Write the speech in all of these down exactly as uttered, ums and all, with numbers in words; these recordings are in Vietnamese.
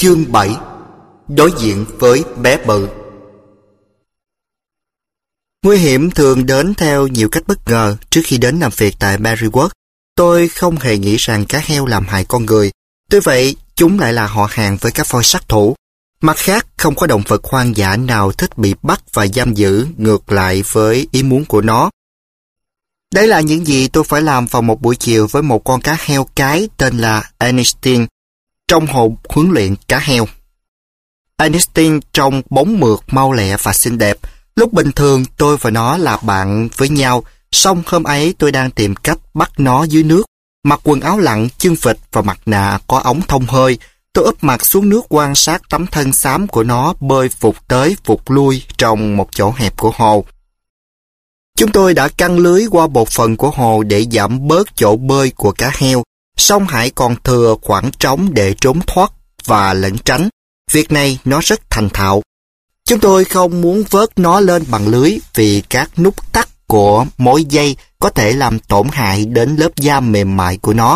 Chương bảy. Đối diện với bé bự. Nguy hiểm thường đến theo nhiều cách bất ngờ. Trước khi đến làm việc tại Berryworth, tôi không hề nghĩ rằng cá heo làm hại con người. Tuy vậy, chúng lại là họ hàng với các voi sát thủ. Mặt khác, không có động vật hoang dã nào thích bị bắt và giam giữ ngược lại với ý muốn của nó. Đấy là những gì tôi phải làm vào một buổi chiều với một con cá heo cái tên là Ernestine trong hồ huấn luyện cá heo. Ernestine trông bóng mượt, mau lẹ và xinh đẹp. Lúc bình thường tôi và nó là bạn với nhau, song hôm ấy tôi đang tìm cách bắt nó dưới nước. Mặc quần áo lặn, chân vịt và mặt nạ có ống thông hơi. Tôi úp mặt xuống nước quan sát tấm thân xám của nó bơi vụt tới vụt lui trong một chỗ hẹp của hồ. Chúng tôi đã căng lưới qua một phần của hồ để giảm bớt chỗ bơi của cá heo, song hải còn thừa khoảng trống để trốn thoát và lẩn tránh. Việc này nó rất thành thạo. Chúng tôi không muốn vớt nó lên bằng lưới vì các nút thắt của mối dây có thể làm tổn hại đến lớp da mềm mại của nó.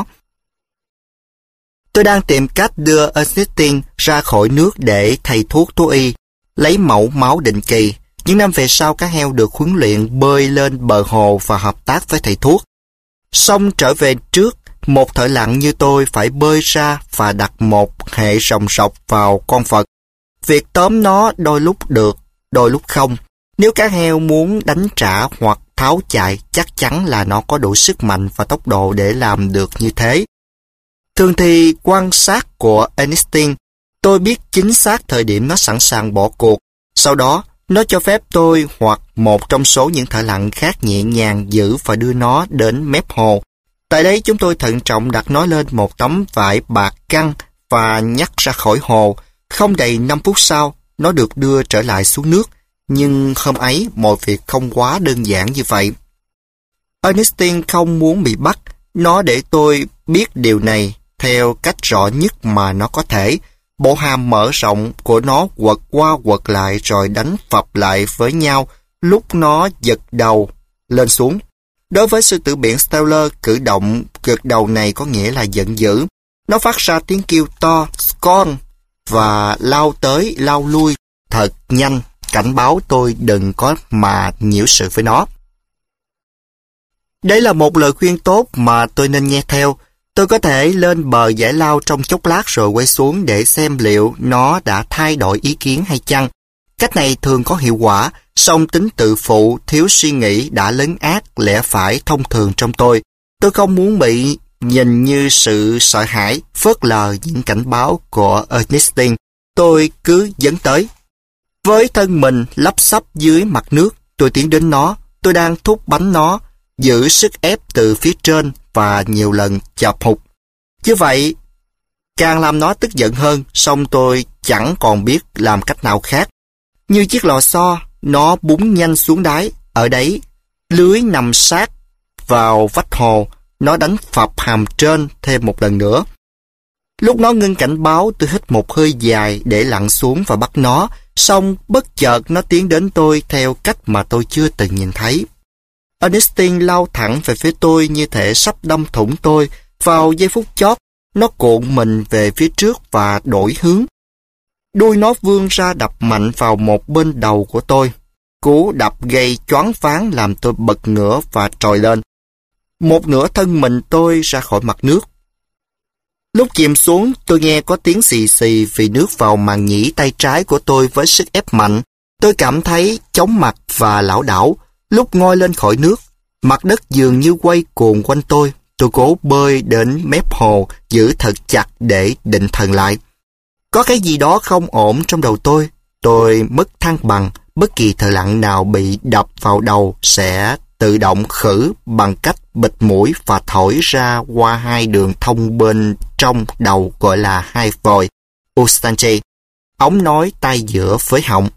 Tôi đang tìm cách đưa Ernestine ra khỏi nước để thầy thuốc thú y, lấy mẫu máu định kỳ. Những năm về sau, cá heo được huấn luyện bơi lên bờ hồ và hợp tác với thầy thuốc. Xong trở về trước, một thợ lặn như tôi phải bơi ra và đặt một hệ ròng rọc vào con vật. Việc tóm nó đôi lúc được, đôi lúc không. Nếu cá heo muốn đánh trả hoặc tháo chạy, chắc chắn là nó có đủ sức mạnh và tốc độ để làm được như thế. Thường thì quan sát của Ernestine, tôi biết chính xác thời điểm nó sẵn sàng bỏ cuộc. Sau đó, nó cho phép tôi hoặc một trong số những thợ lặn khác nhẹ nhàng giữ và đưa nó đến mép hồ. Tại đây chúng tôi thận trọng đặt nó lên một tấm vải bạc căng và nhắc ra khỏi hồ. Không đầy năm phút sau, nó được đưa trở lại xuống nước. Nhưng hôm ấy, mọi việc không quá đơn giản như vậy. Ernestine không muốn bị bắt. Nó để tôi biết điều này theo cách rõ nhất mà nó có thể. Bộ hàm mở rộng của nó quật qua quật lại rồi đánh phập lại với nhau lúc nó giật đầu lên xuống. Đối với sư tử biển Steller, cử động gật đầu này có nghĩa là giận dữ. Nó phát ra tiếng kêu to, scorn, và lao tới, lao lui thật nhanh, cảnh báo tôi đừng có mà nhiễu sự với nó. Đây là một lời khuyên tốt mà tôi nên nghe theo. Tôi có thể lên bờ giải lao trong chốc lát rồi quay xuống để xem liệu nó đã thay đổi ý kiến hay chăng. Cách này thường có hiệu quả, song tính tự phụ, thiếu suy nghĩ đã lấn át lẽ phải thông thường trong tôi. Tôi không muốn bị nhìn như sự sợ hãi, phớt lờ những cảnh báo của Ernestine. Tôi cứ dấn tới. Với thân mình lấp xấp dưới mặt nước, tôi tiến đến nó. Tôi đang thúc bánh nó, giữ sức ép từ phía trên và nhiều lần chọc hụt. Như vậy, càng làm nó tức giận hơn, song tôi chẳng còn biết làm cách nào khác. Như chiếc lò xo, nó búng nhanh xuống đáy. Ở đấy, lưới nằm sát vào vách hồ, nó đánh phập hàm trên thêm một lần nữa. Lúc nó ngưng cảnh báo, tôi hít một hơi dài để lặn xuống và bắt nó, song bất chợt nó tiến đến tôi theo cách mà tôi chưa từng nhìn thấy. Ernestine lao thẳng về phía tôi như thể sắp đâm thủng tôi. Vào giây phút chót, nó cuộn mình về phía trước và đổi hướng. Đuôi nó vươn ra đập mạnh vào một bên đầu của tôi. Cú đập gây choáng váng làm tôi bật ngửa và trồi lên. Một nửa thân mình tôi ra khỏi mặt nước. Lúc chìm xuống, tôi nghe có tiếng xì xì vì nước vào màng nhĩ tay trái của tôi với sức ép mạnh. Tôi cảm thấy chóng mặt và lảo đảo. Lúc ngoi lên khỏi nước, mặt đất dường như quay cuồng quanh tôi. Tôi cố bơi đến mép hồ, giữ thật chặt để định thần lại. Có cái gì đó không ổn trong đầu tôi. Tôi mất thăng bằng. Bất kỳ thợ lặn nào bị đập vào đầu sẽ tự động khử bằng cách bịt mũi và thổi ra qua hai đường thông bên trong đầu gọi là hai vòi, Ustanche, ống nối tai giữa với họng.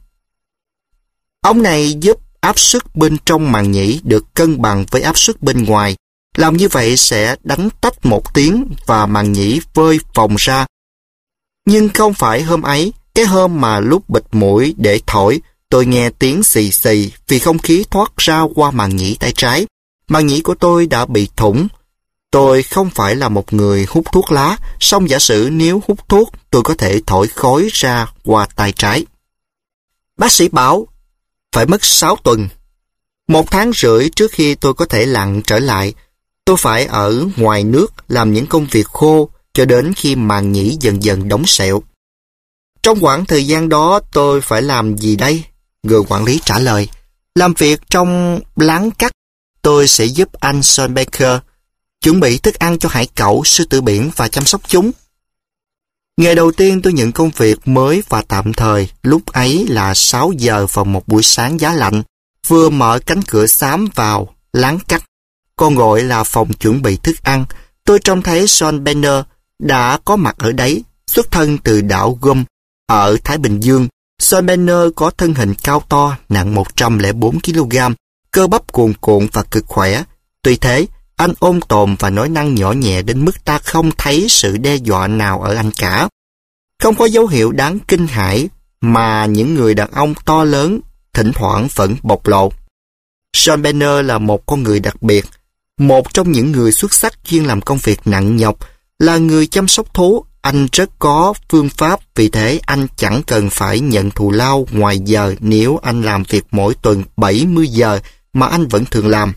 Ống này giúp áp suất bên trong màng nhĩ được cân bằng với áp suất bên ngoài. Làm như vậy sẽ đánh tách một tiếng và màng nhĩ vơi phồng ra. Nhưng không phải hôm ấy, cái hôm mà lúc bịt mũi để thổi, tôi nghe tiếng xì xì vì không khí thoát ra qua màng nhĩ tay trái. Màng nhĩ của tôi đã bị thủng. Tôi không phải là một người hút thuốc lá, song giả sử nếu hút thuốc, tôi có thể thổi khói ra qua tay trái. Bác sĩ bảo, phải mất sáu tuần. Một tháng rưỡi trước khi tôi có thể lặn trở lại, tôi phải ở ngoài nước làm những công việc khô cho đến khi màng nhĩ dần dần đóng sẹo. Trong khoảng thời gian đó tôi phải làm gì đây? Người quản lý trả lời, làm việc trong lán cắt. Tôi sẽ giúp anh Sean Baker chuẩn bị thức ăn cho hải cẩu, sư tử biển và chăm sóc chúng. Ngày đầu tiên tôi nhận công việc mới và tạm thời, lúc ấy là sáu giờ vào một buổi sáng giá lạnh, vừa mở cánh cửa xám vào lán cắt, còn gọi là phòng chuẩn bị thức ăn. Tôi trông thấy Sean Banner đã có mặt ở đấy, xuất thân từ đảo Guam ở Thái Bình Dương. Sean Banner có thân hình cao to, nặng một trăm lẻ bốn ki lô gam, cơ bắp cuồn cuộn và cực khỏe. Tuy thế, anh ôn tồn và nói năng nhỏ nhẹ đến mức ta không thấy sự đe dọa nào ở anh cả. Không có dấu hiệu đáng kinh hãi mà những người đàn ông to lớn thỉnh thoảng vẫn bộc lộ. Sean Banner là một con người đặc biệt, một trong những người xuất sắc chuyên làm công việc nặng nhọc, là người chăm sóc thú. Anh rất có phương pháp, vì thế anh chẳng cần phải nhận thù lao ngoài giờ nếu anh làm việc mỗi tuần bảy mươi giờ mà anh vẫn thường làm.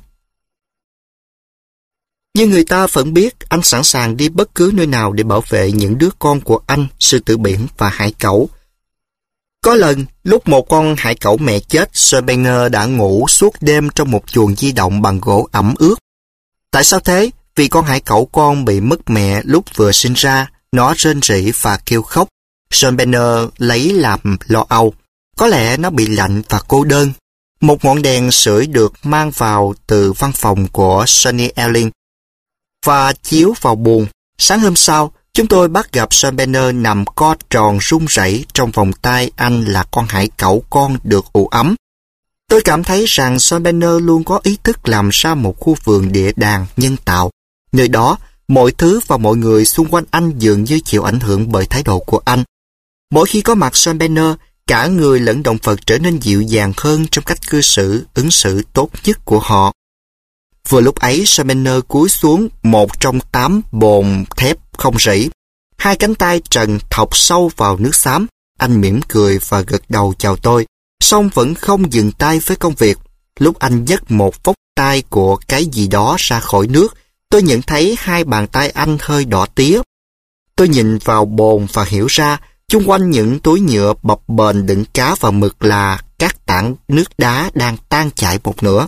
Nhưng người ta vẫn biết anh sẵn sàng đi bất cứ nơi nào để bảo vệ những đứa con của anh, sư tử biển và hải cẩu. Có lần, lúc một con hải cẩu mẹ chết, Sean Banner đã ngủ suốt đêm trong một chuồng di động bằng gỗ ẩm ướt. Tại sao thế? Vì con hải cẩu con bị mất mẹ lúc vừa sinh ra, nó rên rỉ và kêu khóc. Sean Banner lấy làm lo âu. Có lẽ nó bị lạnh và cô đơn. Một ngọn đèn sưởi được mang vào từ văn phòng của Sonny Elling và chiếu vào buồng. Sáng hôm sau, chúng tôi bắt gặp Sean Banner nằm co tròn run rẩy trong vòng tay anh là con hải cẩu con được ủ ấm. Tôi cảm thấy rằng Sean Banner luôn có ý thức làm ra một khu vườn địa đàng nhân tạo. Nơi đó, mọi thứ và mọi người xung quanh anh dường như chịu ảnh hưởng bởi thái độ của anh. Mỗi khi có mặt Sean Banner, cả người lẫn động vật trở nên dịu dàng hơn trong cách cư xử, ứng xử tốt nhất của họ. Vừa lúc ấy, Sean Banner cúi xuống một trong tám bồn thép không rỉ. Hai cánh tay trần thọc sâu vào nước xám. Anh mỉm cười và gật đầu chào tôi, song vẫn không dừng tay với công việc. Lúc anh nhấc một vốc tay của cái gì đó ra khỏi nước, tôi nhận thấy hai bàn tay anh hơi đỏ tía. Tôi nhìn vào bồn và hiểu ra, chung quanh những túi nhựa bập bềnh đựng cá và mực là các tảng nước đá đang tan chảy một nửa.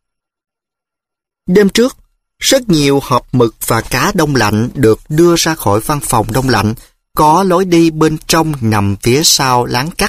Đêm trước, rất nhiều hộp mực và cá đông lạnh được đưa ra khỏi văn phòng đông lạnh, có lối đi bên trong nằm phía sau lán cắt.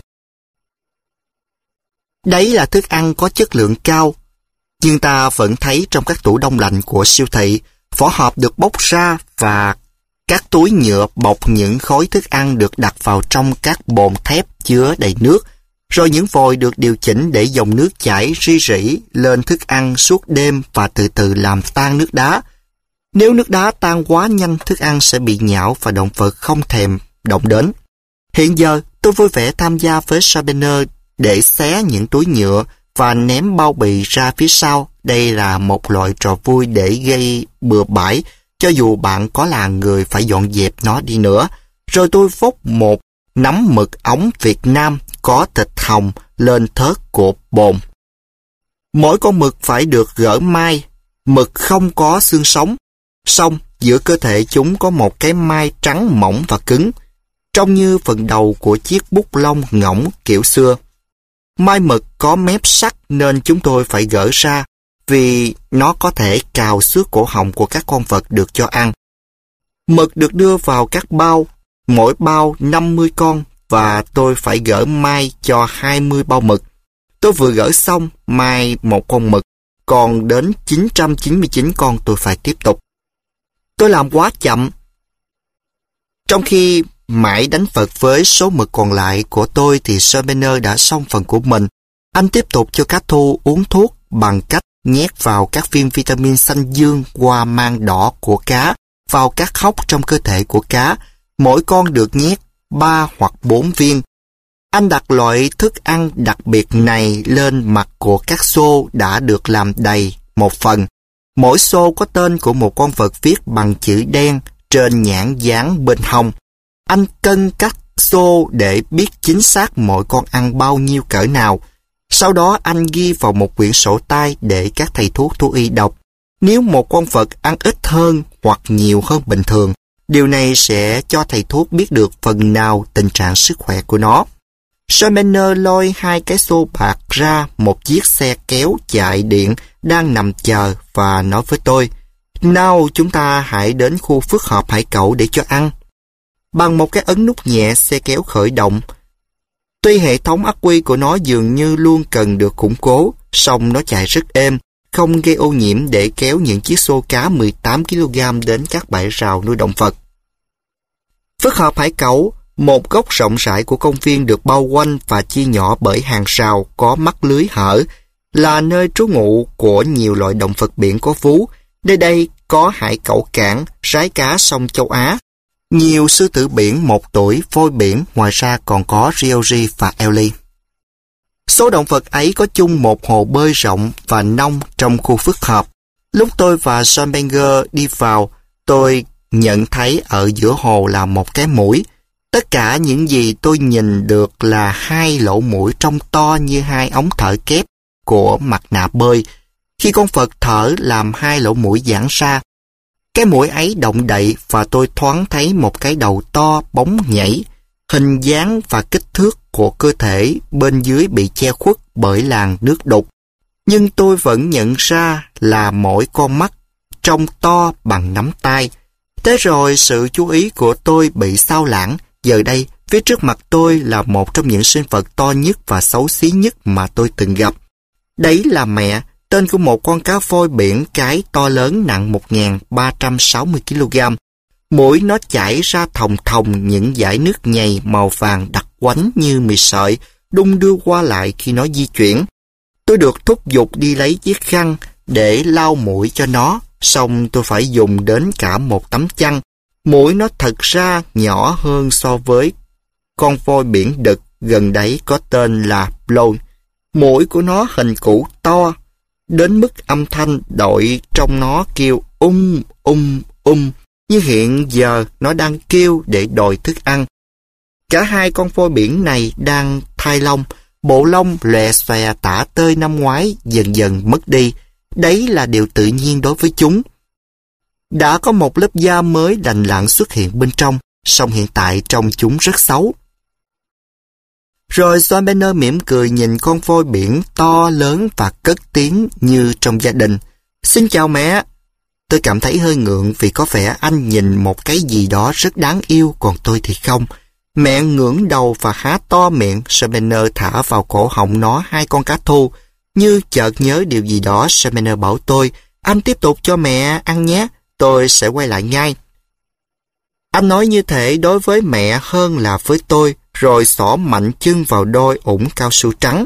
Đấy là thức ăn có chất lượng cao, nhưng ta vẫn thấy trong các tủ đông lạnh của siêu thị, vỏ hộp được bóc ra và các túi nhựa bọc những khối thức ăn được đặt vào trong các bồn thép chứa đầy nước, rồi những vòi được điều chỉnh để dòng nước chảy ri rỉ lên thức ăn suốt đêm và từ từ làm tan nước đá. Nếu nước đá tan quá nhanh, thức ăn sẽ bị nhão và động vật không thèm động đến. Hiện giờ, tôi vui vẻ tham gia với Sean Banner để xé những túi nhựa và ném bao bì ra phía sau. Đây là một loại trò vui để gây bừa bãi, cho dù bạn có là người phải dọn dẹp nó đi nữa. Rồi tôi vốc một nắm mực ống Việt Nam có thịt hồng lên thớt của bồn. Mỗi con mực phải được gỡ mai, mực không có xương sống. Xong, giữa cơ thể chúng có một cái mai trắng mỏng và cứng, trông như phần đầu của chiếc bút lông ngỗng kiểu xưa. Mai mực có mép sắt nên chúng tôi phải gỡ ra, vì nó có thể cào xước cổ họng của các con vật được cho ăn. Mực được đưa vào các bao, mỗi bao năm mươi con, và tôi phải gỡ mai cho hai mươi bao mực. Tôi vừa gỡ xong mai một con mực, còn đến chín trăm chín mươi chín con tôi phải tiếp tục. Tôi làm quá chậm. Trong khi mãi đánh vật với số mực còn lại của tôi thì Sean Banner đã xong phần của mình. Anh tiếp tục cho cá thu uống thuốc bằng cách nhét vào các viên vitamin xanh dương qua mang đỏ của cá vào các hốc trong cơ thể của cá. Mỗi con được nhét ba hoặc bốn viên. Anh đặt loại thức ăn đặc biệt này lên mặt của các xô đã được làm đầy một phần. Mỗi xô có tên của một con vật viết bằng chữ đen trên nhãn dán bên hông. Anh cân các xô để biết chính xác mỗi con ăn bao nhiêu cỡ nào. Sau đó anh ghi vào một quyển sổ tay để các thầy thuốc thú y đọc. Nếu một con vật ăn ít hơn hoặc nhiều hơn bình thường, điều này sẽ cho thầy thuốc biết được phần nào tình trạng sức khỏe của nó. Shermaner lôi hai cái xô bạc ra một chiếc xe kéo chạy điện đang nằm chờ và nói với tôi, nào chúng ta hãy đến khu phức hợp hải cẩu để cho ăn. Bằng một cái ấn nút nhẹ, xe kéo khởi động. Tuy hệ thống ắc quy của nó dường như luôn cần được củng cố, song nó chạy rất êm, không gây ô nhiễm để kéo những chiếc xô cá mười tám ki lô gam đến các bãi rào nuôi động vật. Phức hợp hải cẩu, một góc rộng rãi của công viên được bao quanh và chia nhỏ bởi hàng rào có mắt lưới hở, là nơi trú ngụ của nhiều loại động vật biển có vú. Nơi đây có hải cẩu cảng, rái cá sông châu Á, nhiều sư tử biển một tuổi, voi biển, ngoài ra còn có rioji và Ellie. Số động vật ấy có chung một hồ bơi rộng và nông trong khu phức hợp. Lúc tôi và John Banger đi vào, tôi nhận thấy ở giữa hồ là một cái mũi. Tất cả những gì tôi nhìn được là hai lỗ mũi trông to như hai ống thở kép của mặt nạ bơi. Khi con vật thở làm hai lỗ mũi giãn ra, cái mũi ấy động đậy và tôi thoáng thấy một cái đầu to bóng nhảy. Hình dáng và kích thước của cơ thể bên dưới bị che khuất bởi làn nước đục. Nhưng tôi vẫn nhận ra là mỗi con mắt trông to bằng nắm tay. Thế rồi sự chú ý của tôi bị sao lãng. Giờ đây, phía trước mặt tôi là một trong những sinh vật to nhất và xấu xí nhất mà tôi từng gặp. Đấy là mẹ, tên của một con cá voi biển cái to lớn nặng một nghìn ba trăm sáu mươi ki lô gam. Mũi nó chảy ra thòng thòng những dải nước nhầy màu vàng đặc quánh như mì sợi, đung đưa qua lại khi nó di chuyển. Tôi được thúc giục đi lấy chiếc khăn để lau mũi cho nó, xong tôi phải dùng đến cả một tấm chăn. Mũi nó thật ra nhỏ hơn so với con voi biển đực gần đấy có tên là Blow. Mũi của nó hình củ to, đến mức âm thanh đội trong nó kêu um um um, như hiện giờ nó đang kêu để đòi thức ăn. Cả hai con voi biển này đang thay lông, bộ lông lòe xòe tả tơi năm ngoái dần dần mất đi. Đấy là điều tự nhiên đối với chúng. Đã có một lớp da mới lành lặn xuất hiện bên trong, song hiện tại trông chúng rất xấu. Rồi John Banner mỉm cười nhìn con voi biển to lớn và cất tiếng như trong gia đình. Xin chào mẹ. Tôi cảm thấy hơi ngượng vì có vẻ anh nhìn một cái gì đó rất đáng yêu, còn tôi thì không. Mẹ ngẩng đầu và há to miệng. John Banner thả vào cổ họng nó hai con cá thu. Như chợt nhớ điều gì đó, John Banner bảo tôi, anh tiếp tục cho mẹ ăn nhé, tôi sẽ quay lại ngay. Anh nói như thế đối với mẹ hơn là với tôi, rồi xỏ mạnh chân vào đôi ủng cao su trắng.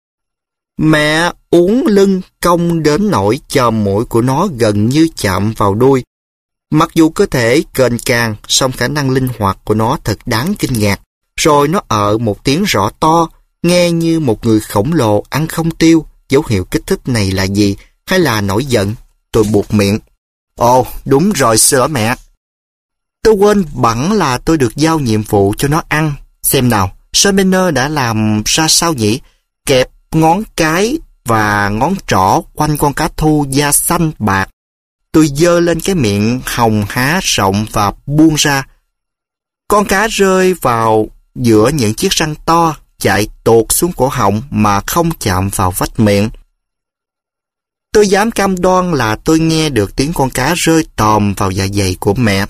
Mẹ uốn lưng cong đến nỗi chòm mũi của nó gần như chạm vào đuôi. Mặc dù cơ thể kềnh càng, song khả năng linh hoạt của nó thật đáng kinh ngạc. Rồi nó ợ một tiếng rõ to, nghe như một người khổng lồ ăn không tiêu. Dấu hiệu kích thích này là gì? Hay là nổi giận? Tôi buột miệng. Ồ, đúng rồi, xin lỗi mẹ. Tôi quên bẵng là tôi được giao nhiệm vụ cho nó ăn. Xem nào, Shermaner đã làm ra sao nhỉ? Kẹp ngón cái và ngón trỏ quanh con cá thu da xanh bạc. Tôi giơ lên cái miệng hồng há rộng và buông ra. Con cá rơi vào giữa những chiếc răng to, chạy tuột xuống cổ họng mà không chạm vào vách miệng. Tôi dám cam đoan là tôi nghe được tiếng con cá rơi tòm vào dạ dày của mẹ.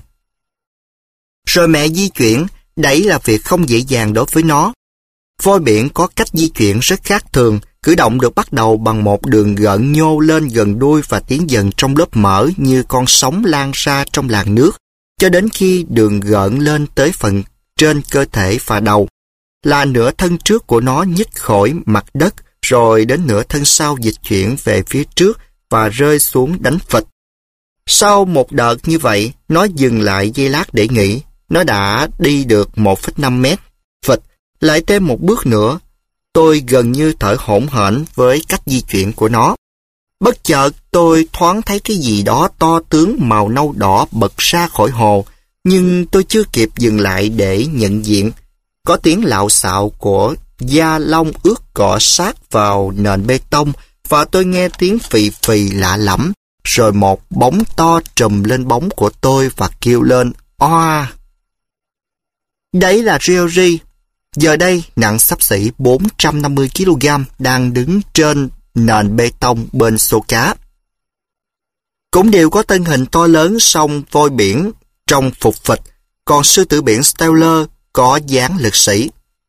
Rồi mẹ di chuyển, đấy là việc không dễ dàng đối với nó. Voi biển có cách di chuyển rất khác thường, cử động được bắt đầu bằng một đường gợn nhô lên gần đuôi và tiến dần trong lớp mỡ như con sóng lan ra trong làn nước, cho đến khi đường gợn lên tới phần trên cơ thể và đầu. Là nửa thân trước của nó nhích khỏi mặt đất, rồi đến nửa thân sau dịch chuyển về phía trước và rơi xuống đánh phịch. Sau một đợt như vậy, nó dừng lại giây lát để nghỉ. Nó đã đi được một phẩy năm mét. Phịch, lại thêm một bước nữa. Tôi gần như thở hổn hển với cách di chuyển của nó. Bất chợt, tôi thoáng thấy cái gì đó to tướng màu nâu đỏ bật ra khỏi hồ, nhưng tôi chưa kịp dừng lại để nhận diện. Có tiếng lạo xạo của da lông ướt cọ sát vào nền bê tông, và tôi nghe tiếng phì phì lạ lẫm, rồi một bóng to trùm lên bóng của tôi và kêu lên oa. Đấy là Ryoji. Giờ đây nặng xấp xỉ bốn trăm năm mươi ki lô gam đang đứng trên nền bê tông bên xô cá. Cũng đều có thân hình to lớn song voi biển trông phục phịch, còn sư tử biển Stellar có dáng lực sĩ.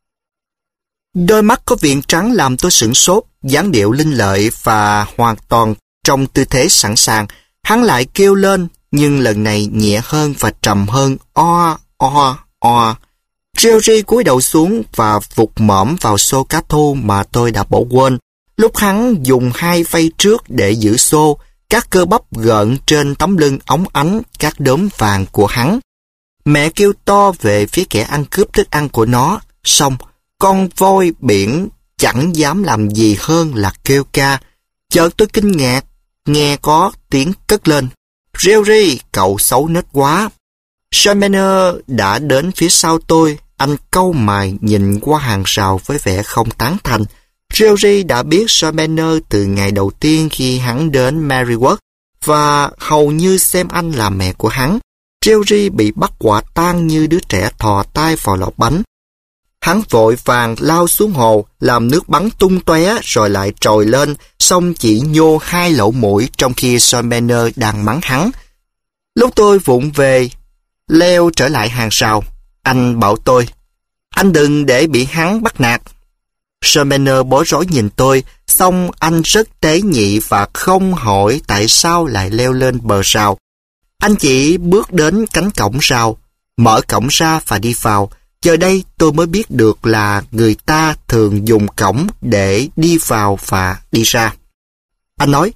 Đôi mắt có viền trắng làm tôi sửng sốt, dáng điệu linh lợi và hoàn toàn trong tư thế sẵn sàng. Hắn lại kêu lên, nhưng lần này nhẹ hơn và trầm hơn, o, o, o. Ryoji cúi đầu xuống và vụt mõm vào xô cá thu mà tôi đã bỏ quên. Lúc hắn dùng hai phay trước để giữ xô, các cơ bắp gợn trên tấm lưng óng ánh các đốm vàng của hắn. Mẹ kêu to về phía kẻ ăn cướp thức ăn của nó, xong con voi biển chẳng dám làm gì hơn là kêu ca. Chợt tôi kinh ngạc, nghe có tiếng cất lên. Ryoji, cậu xấu nết quá. Charmander đã đến phía sau tôi, anh cau mày nhìn qua hàng rào với vẻ không tán thành. Ryoji đã biết Charmander từ ngày đầu tiên khi hắn đến Maryworth và hầu như xem anh là mẹ của hắn. Ryoji bị bắt quả tang như đứa trẻ thò tay vào lọ bánh. Hắn vội vàng lao xuống hồ, làm nước bắn tung tóe rồi lại trồi lên, xong chỉ nhô hai lỗ mũi trong khi Charmander đang mắng hắn. Lúc tôi vụng về, leo trở lại hàng rào, anh bảo tôi, anh đừng để bị hắn bắt nạt. Charmander bối rối nhìn tôi, xong anh rất tế nhị và không hỏi tại sao lại leo lên bờ rào. Anh chỉ bước đến cánh cổng rào, mở cổng ra và đi vào. Giờ đây tôi mới biết được là người ta thường dùng cổng để đi vào và đi ra. Anh nói,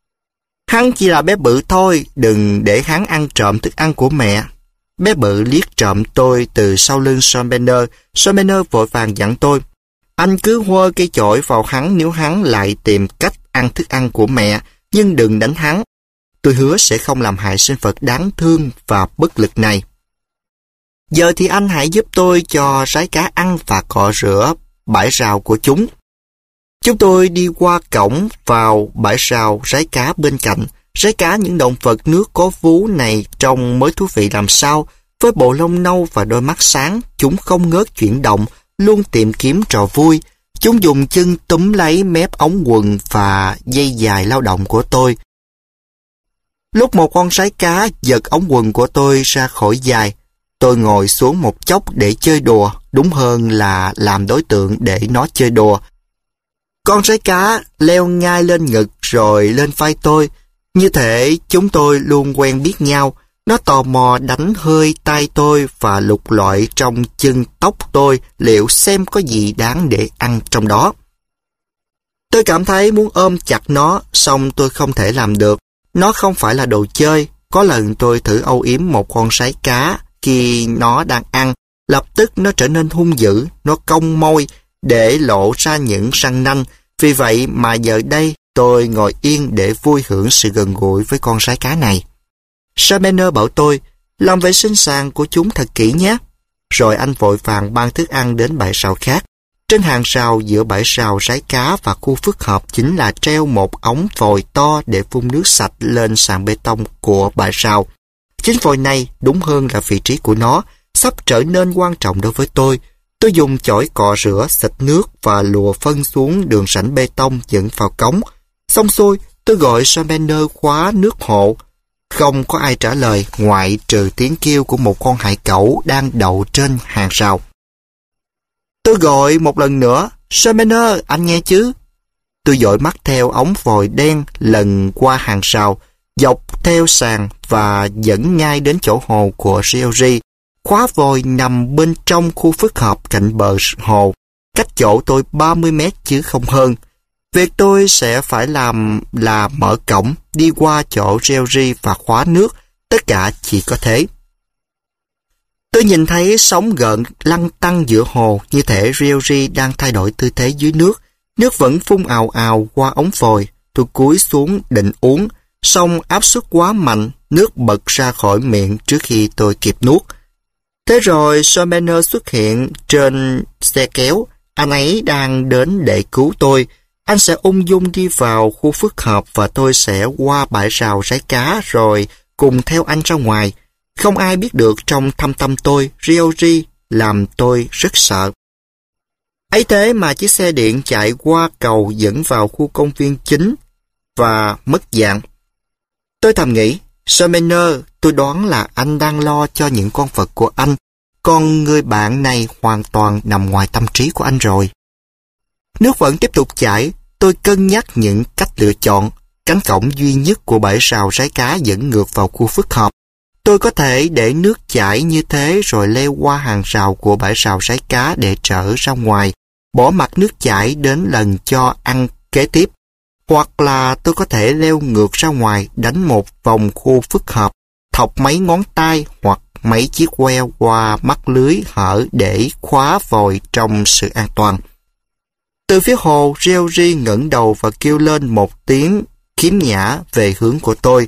hắn chỉ là bé bự thôi, đừng để hắn ăn trộm thức ăn của mẹ. Bé bự liếc trộm tôi từ sau lưng Charmander. Charmander vội vàng dặn tôi, anh cứ huơ cây chổi vào hắn nếu hắn lại tìm cách ăn thức ăn của mẹ, nhưng đừng đánh hắn. Tôi hứa sẽ không làm hại sinh vật đáng thương và bất lực này. Giờ thì anh hãy giúp tôi cho rái cá ăn và cọ rửa bãi rào của chúng. Chúng tôi đi qua cổng vào bãi rào rái cá bên cạnh. Rái cá, những động vật nước có vú này trông mới thú vị làm sao. Với bộ lông nâu và đôi mắt sáng, chúng không ngớt chuyển động, luôn tìm kiếm trò vui. Chúng dùng chân túm lấy mép ống quần và dây dài lao động của tôi. Lúc một con rái cá giật ống quần của tôi ra khỏi dài, tôi ngồi xuống một chốc để chơi đùa, đúng hơn là làm đối tượng để nó chơi đùa. Con rái cá leo ngay lên ngực rồi lên vai tôi. Như thể chúng tôi luôn quen biết nhau. Nó tò mò đánh hơi tay tôi và lục lọi trong chân tóc tôi liệu xem có gì đáng để ăn trong đó. Tôi cảm thấy muốn ôm chặt nó, song tôi không thể làm được. Nó không phải là đồ chơi. Có lần tôi thử âu yếm một con sái cá khi nó đang ăn. Lập tức nó trở nên hung dữ, nó cong môi để lộ ra những răng nanh. Vì vậy mà giờ đây tôi ngồi yên để vui hưởng sự gần gũi với con sái cá này. Charmander bảo tôi, làm vệ sinh sàn của chúng thật kỹ nhé. Rồi anh vội vàng mang thức ăn đến bãi rào khác. Trên hàng rào giữa bãi rào rái cá và khu phức hợp chính là treo một ống vòi to để phun nước sạch lên sàn bê tông của bãi rào. Chính vòi này, đúng hơn là vị trí của nó, sắp trở nên quan trọng đối với tôi. Tôi dùng chổi cọ rửa, xịt nước và lùa phân xuống đường rãnh bê tông dẫn vào cống. Xong xuôi, tôi gọi Charmander khóa nước hộ. Không có ai trả lời ngoại trừ tiếng kêu của một con hải cẩu đang đậu trên hàng rào. Tôi gọi một lần nữa, Charmander, anh nghe chứ? Tôi dội mắt theo ống vòi đen lần qua hàng rào, dọc theo sàn và dẫn ngay đến chỗ hồ của Ryoji. Khóa vòi nằm bên trong khu phức hợp cạnh bờ hồ, cách chỗ tôi ba mươi mét chứ không hơn. Việc tôi sẽ phải làm là mở cổng, đi qua chỗ Ryoji và khóa nước, tất cả chỉ có thế. Tôi nhìn thấy sóng gợn lăn tăn giữa hồ, như thể Ryoji đang thay đổi tư thế dưới nước. Nước vẫn phun ào ào qua ống vòi. Tôi cúi xuống định uống, Song áp suất quá mạnh, nước bật ra khỏi miệng trước khi tôi kịp nuốt. Thế rồi Shermaner xuất hiện trên xe kéo. Anh ấy đang đến để cứu tôi. Anh sẽ ung dung đi vào khu phức hợp và tôi sẽ qua bãi rào rái cá rồi cùng theo anh ra ngoài. Không ai biết được trong thâm tâm tôi, Ryoji làm tôi rất sợ. Ấy thế mà chiếc xe điện chạy qua cầu dẫn vào khu công viên chính và mất dạng. Tôi thầm nghĩ, Shermaner, tôi đoán là anh đang lo cho những con vật của anh, còn người bạn này hoàn toàn nằm ngoài tâm trí của anh rồi. Nước vẫn tiếp tục chảy, tôi cân nhắc những cách lựa chọn. Cánh cổng duy nhất của bãi rào rái cá dẫn ngược vào khu phức hợp. Tôi có thể để nước chảy như thế rồi leo qua hàng rào của bãi rào rái cá để trở ra ngoài, bỏ mặt nước chảy đến lần cho ăn kế tiếp. Hoặc là tôi có thể leo ngược ra ngoài, đánh một vòng khu phức hợp, thọc mấy ngón tay hoặc mấy chiếc que qua mắt lưới hở để khóa vòi trong sự an toàn. Từ phía hồ, Ryoji ngẩng đầu và kêu lên một tiếng khiếm nhã về hướng của tôi.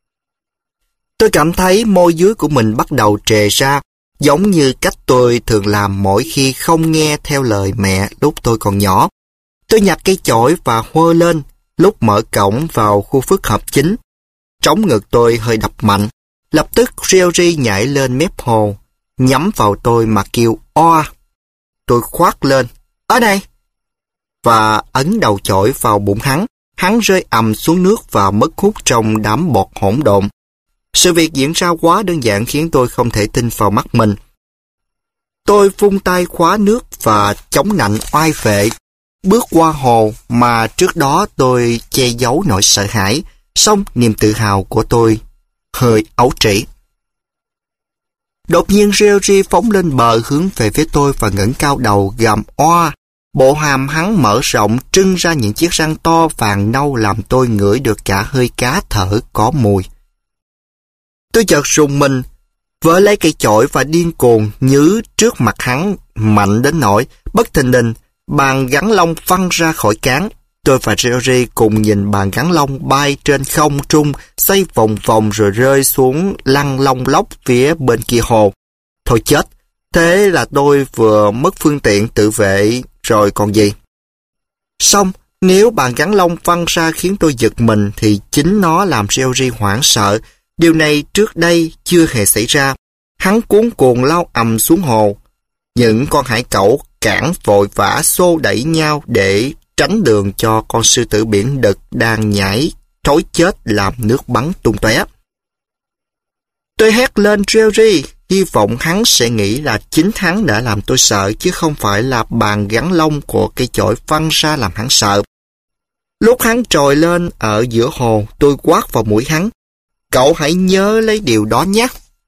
Tôi cảm thấy môi dưới của mình bắt đầu trề ra, giống như cách tôi thường làm mỗi khi không nghe theo lời mẹ lúc tôi còn nhỏ. Tôi nhặt cây chổi và hô lên lúc mở cổng vào khu phức hợp chính. Trống ngực tôi hơi đập mạnh. Lập tức Ryoji nhảy lên mép hồ, nhắm vào tôi mà kêu oa. Tôi khoác lên, ở đây, và ấn đầu chổi vào bụng hắn. Hắn rơi ầm xuống nước và mất hút trong đám bọt hỗn độn. Sự việc diễn ra quá đơn giản khiến tôi không thể tin vào mắt mình. Tôi vung tay khóa nước và chống nạnh oai vệ, bước qua hồ mà trước đó tôi che giấu nỗi sợ hãi, song niềm tự hào của tôi hơi ấu trĩ. Đột nhiên Ryoji phóng lên bờ hướng về phía tôi và ngẩng cao đầu gầm oa. Bộ hàm hắn mở rộng trưng ra những chiếc răng to vàng nâu làm tôi ngửi được cả hơi cá thở có mùi. Tôi chợt rùng mình, vớ lấy cây chổi và điên cuồng nhứ trước mặt hắn mạnh đến nỗi bất thình lình bàn gắn lông văng ra khỏi cán. Tôi và Ryoji cùng nhìn bàn gắn lông bay trên không trung, xoay vòng vòng rồi rơi xuống lăn lông lóc phía bên kia hồ. Thôi chết, thế là tôi vừa mất phương tiện tự vệ rồi còn gì. Xong, nếu bàn gắn lông văng ra khiến tôi giật mình thì chính nó làm Ryoji hoảng sợ. Điều này trước đây chưa hề xảy ra. Hắn cuống cuồng lao ầm xuống hồ. Những con hải cẩu cản vội vã xô đẩy nhau để tránh đường cho con sư tử biển đực đang nhảy thối chết làm nước bắn tung tóe. Tôi hét lên Ryoji, hy vọng hắn sẽ nghĩ là chính hắn đã làm tôi sợ chứ không phải là bàn gắn lông của cây chổi văng ra làm hắn sợ. Lúc hắn trồi lên ở giữa hồ, tôi quát vào mũi hắn. Cậu hãy nhớ lấy điều đó nhé.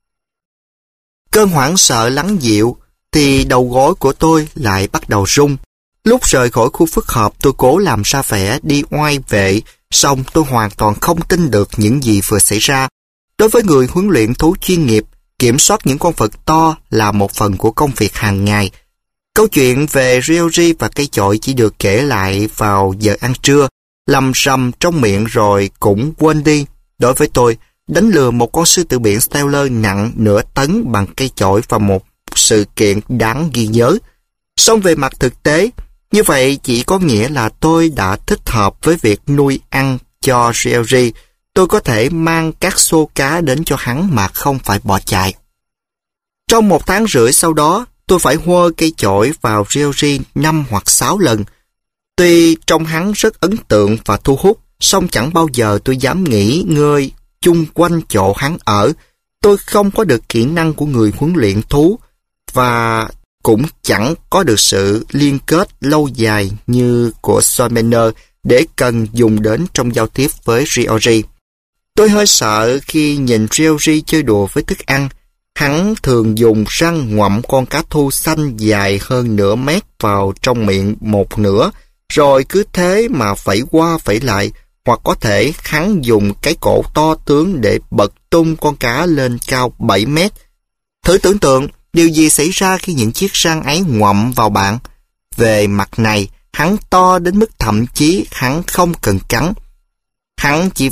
Cơn hoảng sợ lắng dịu thì đầu gối của tôi lại bắt đầu rung. Lúc rời khỏi khu phức hợp tôi cố làm ra vẻ đi oai vệ, song tôi hoàn toàn không tin được những gì vừa xảy ra. Đối với người huấn luyện thú chuyên nghiệp, kiểm soát những con vật to là một phần của công việc hàng ngày. Câu chuyện về Ryoji và cây chổi chỉ được kể lại vào giờ ăn trưa, lầm rầm trong miệng rồi cũng quên đi. Đối với tôi, đánh lừa một con sư tử biển Steller nặng nửa tấn bằng cây chổi và một sự kiện đáng ghi nhớ. Song về mặt thực tế, như vậy chỉ có nghĩa là tôi đã thích hợp với việc nuôi ăn cho Ryoji. Tôi có thể mang các xô cá đến cho hắn mà không phải bỏ chạy. Trong một tháng rưỡi sau đó, tôi phải huơ cây chổi vào Ryoji năm hoặc sáu lần. Tuy trông hắn rất ấn tượng và thu hút, song chẳng bao giờ tôi dám nghỉ ngơi chung quanh chỗ hắn ở. Tôi không có được kỹ năng của người huấn luyện thú và cũng chẳng có được sự liên kết lâu dài như của Shermaner để cần dùng đến trong giao tiếp với Ryoji. Tôi hơi sợ khi nhìn Ryoji chơi đùa với thức ăn. Hắn thường dùng răng ngoạm con cá thu xanh dài hơn nửa mét vào trong miệng một nửa, rồi cứ thế mà phẩy qua phẩy lại, hoặc có thể hắn dùng cái cổ to tướng để bật tung con cá lên cao bảy mét. Thử tưởng tượng điều gì xảy ra khi những chiếc răng ấy ngoạm vào bạn. Về mặt này, hắn to đến mức thậm chí hắn không cần cắn. Hắn chỉ việc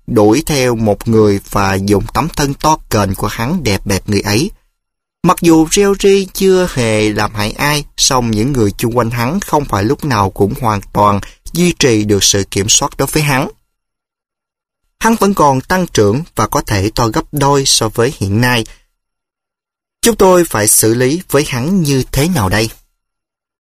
đuổi theo một người và dùng tấm thân to kền của hắn đè bẹp người ấy. Mặc dù Jerry chưa hề làm hại ai, song những người chung quanh hắn không phải lúc nào cũng hoàn toàn duy trì được sự kiểm soát đối với hắn. Hắn vẫn còn tăng trưởng và có thể to gấp đôi so với hiện nay. Chúng tôi phải xử lý với hắn như thế nào đây?